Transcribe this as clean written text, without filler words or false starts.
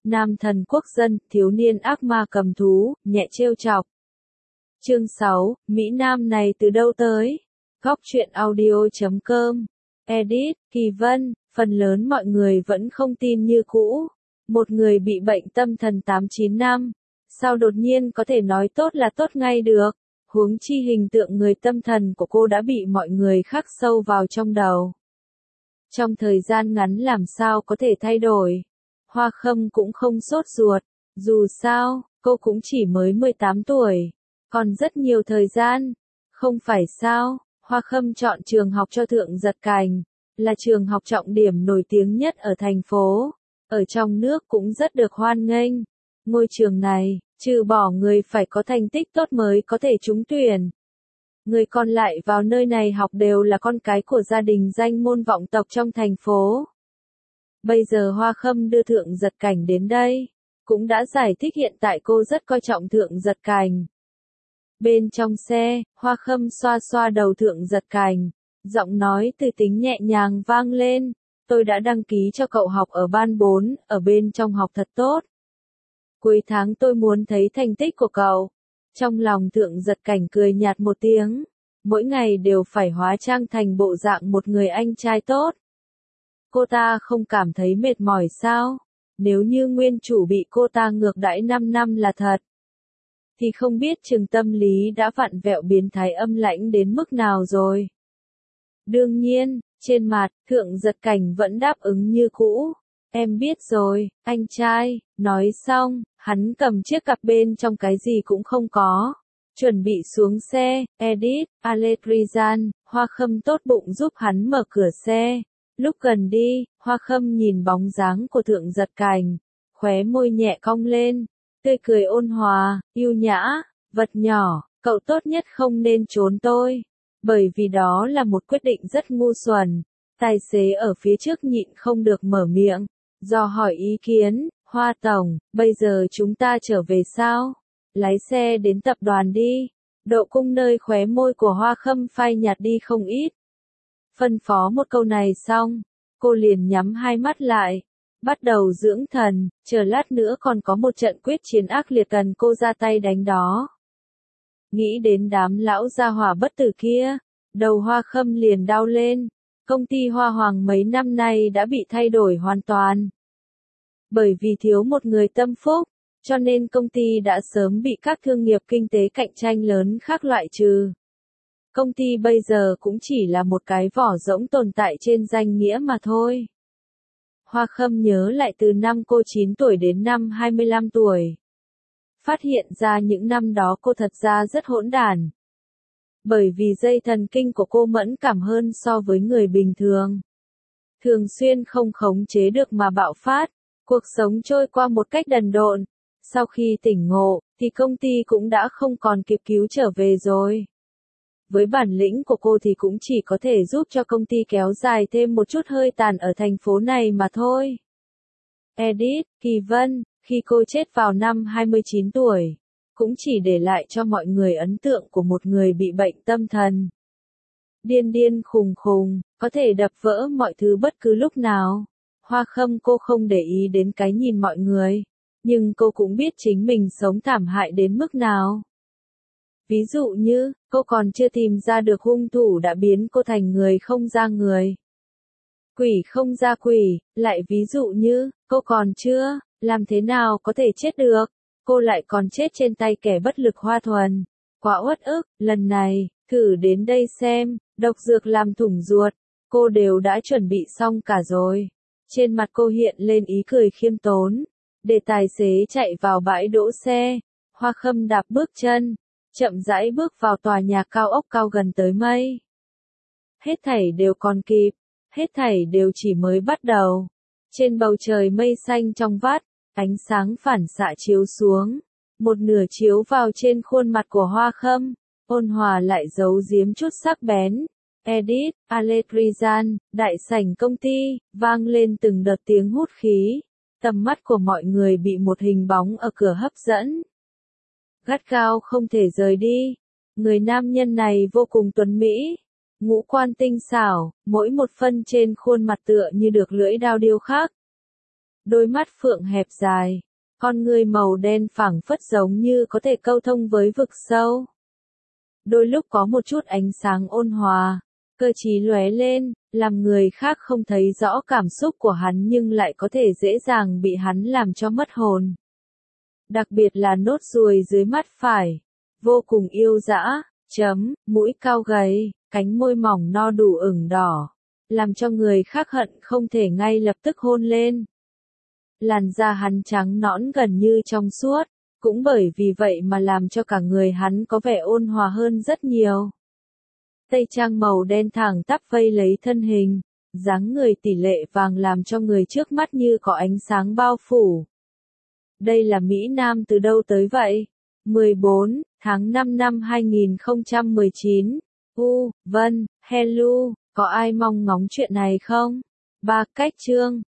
Nam thần quốc dân, thiếu niên ác ma cầm thú, nhẹ trêu chọc. Chương 6, Mỹ Nam này từ đâu tới? Góc truyện audio.com. Edit, Kỳ Vân, phần lớn mọi người vẫn không tin như cũ. Một người bị bệnh tâm thần 8-9 năm, sao đột nhiên có thể nói tốt là tốt ngay được? Huống chi hình tượng người tâm thần của cô đã bị mọi người khắc sâu vào trong đầu. Trong thời gian ngắn làm sao có thể thay đổi? Hoa Khâm cũng không sốt ruột, dù sao, cô cũng chỉ mới 18 tuổi, còn rất nhiều thời gian. Không phải sao, Hoa Khâm chọn trường học cho Thượng Giật Cảnh, là trường học trọng điểm nổi tiếng nhất ở thành phố, ở trong nước cũng rất được hoan nghênh. Ngôi trường này, trừ bỏ người phải có thành tích tốt mới có thể trúng tuyển. Người còn lại vào nơi này học đều là con cái của gia đình danh môn vọng tộc trong thành phố. Bây giờ Hoa Khâm đưa Thượng Giật Cảnh đến đây, cũng đã giải thích hiện tại cô rất coi trọng Thượng Giật Cảnh. Bên trong xe, Hoa Khâm xoa xoa đầu Thượng Giật Cảnh, giọng nói từ tính nhẹ nhàng vang lên, tôi đã đăng ký cho cậu học ở ban 4, ở bên trong học thật tốt. Cuối tháng tôi muốn thấy thành tích của cậu. Trong lòng Thượng Giật Cảnh cười nhạt một tiếng, mỗi ngày đều phải hóa trang thành bộ dạng một người anh trai tốt. Cô ta không cảm thấy mệt mỏi sao? Nếu như nguyên chủ bị cô ta ngược đãi 5 năm là thật, thì không biết trường tâm lý đã vặn vẹo biến thái âm lãnh đến mức nào rồi. Đương nhiên, trên mặt, Thượng Giật Cảnh vẫn đáp ứng như cũ. Em biết rồi, anh trai. Nói xong, hắn cầm chiếc cặp bên trong cái gì cũng không có. Chuẩn bị xuống xe, Edit, Alekrizan, Hoa Khâm tốt bụng giúp hắn mở cửa xe. Lúc gần đi, Hoa Khâm nhìn bóng dáng của Thượng Giật Cảnh, khóe môi nhẹ cong lên, tươi cười ôn hòa, yêu nhã, vật nhỏ, cậu tốt nhất không nên trốn tôi. Bởi vì đó là một quyết định rất ngu xuẩn. Tài xế ở phía trước nhịn không được mở miệng, dò hỏi ý kiến, Hoa Tổng, bây giờ chúng ta trở về sao? Lái xe đến tập đoàn đi. Độ cung nơi khóe môi của Hoa Khâm phai nhạt đi không ít. Phân phó một câu này xong, cô liền nhắm hai mắt lại, bắt đầu dưỡng thần, chờ lát nữa còn có một trận quyết chiến ác liệt cần cô ra tay đánh đó. Nghĩ đến đám lão gia hỏa bất tử kia, đầu Hoa Khâm liền đau lên. Công ty Hoa Hoàng mấy năm nay đã bị thay đổi hoàn toàn. Bởi vì thiếu một người tâm phúc, cho nên công ty đã sớm bị các thương nghiệp kinh tế cạnh tranh lớn khác loại trừ. Công ty bây giờ cũng chỉ là một cái vỏ rỗng tồn tại trên danh nghĩa mà thôi. Hoa Khâm nhớ lại từ năm cô 9 tuổi đến năm 25 tuổi. Phát hiện ra những năm đó cô thật ra rất hỗn đản. Bởi vì dây thần kinh của cô mẫn cảm hơn so với người bình thường. Thường xuyên không khống chế được mà bạo phát, cuộc sống trôi qua một cách đần độn. Sau khi tỉnh ngộ, thì công ty cũng đã không còn kịp cứu trở về rồi. Với bản lĩnh của cô thì cũng chỉ có thể giúp cho công ty kéo dài thêm một chút hơi tàn ở thành phố này mà thôi. Edit, Kỳ Vân, khi cô chết vào năm 29 tuổi, cũng chỉ để lại cho mọi người ấn tượng của một người bị bệnh tâm thần. Điên điên khùng khùng, có thể đập vỡ mọi thứ bất cứ lúc nào. Hoa Khâm cô không để ý đến cái nhìn mọi người, nhưng cô cũng biết chính mình sống thảm hại đến mức nào. Ví dụ như, cô còn chưa tìm ra được hung thủ đã biến cô thành người không ra người. Quỷ không ra quỷ, lại ví dụ như, cô còn chưa, làm thế nào có thể chết được, cô lại còn chết trên tay kẻ bất lực Hoa Thuần. Quá uất ức, lần này, thử đến đây xem, độc dược làm thủng ruột, cô đều đã chuẩn bị xong cả rồi. Trên mặt cô hiện lên ý cười khiêm tốn, để tài xế chạy vào bãi đỗ xe. Hoa Khâm đạp bước chân, chậm rãi bước vào tòa nhà cao ốc cao gần tới mây. Hết thảy đều còn kịp, hết thảy đều chỉ mới bắt đầu. Trên bầu trời mây xanh trong vắt, ánh sáng phản xạ chiếu xuống, một nửa chiếu vào trên khuôn mặt của Hoa Khâm, ôn hòa lại giấu giếm chút sắc bén. Edit, Alekrizan, đại sảnh công ty, vang lên từng đợt tiếng hút khí. Tầm mắt của mọi người bị một hình bóng ở cửa hấp dẫn. Gắt gao không thể rời đi. Người nam nhân này vô cùng tuấn mỹ. Ngũ quan tinh xảo, mỗi một phân trên khuôn mặt tựa như được lưỡi dao điêu khắc. Đôi mắt phượng hẹp dài, con ngươi màu đen phảng phất giống như có thể câu thông với vực sâu. Đôi lúc có một chút ánh sáng ôn hòa, cơ trí lóe lên, làm người khác không thấy rõ cảm xúc của hắn nhưng lại có thể dễ dàng bị hắn làm cho mất hồn. Đặc biệt là nốt ruồi dưới mắt phải, vô cùng yêu dã, mũi cao gầy, cánh môi mỏng no đủ ửng đỏ, làm cho người khác hận không thể ngay lập tức hôn lên. Làn da hắn trắng nõn gần như trong suốt, cũng bởi vì vậy mà làm cho cả người hắn có vẻ ôn hòa hơn rất nhiều. Tây trang màu đen thẳng tắp vây lấy thân hình, dáng người tỷ lệ vàng làm cho người trước mắt như có ánh sáng bao phủ. Đây là Mỹ Nam từ đâu tới vậy? 14 tháng 5 năm 2019. Vân, hello, có ai mong ngóng chuyện này không? 3 cách chương.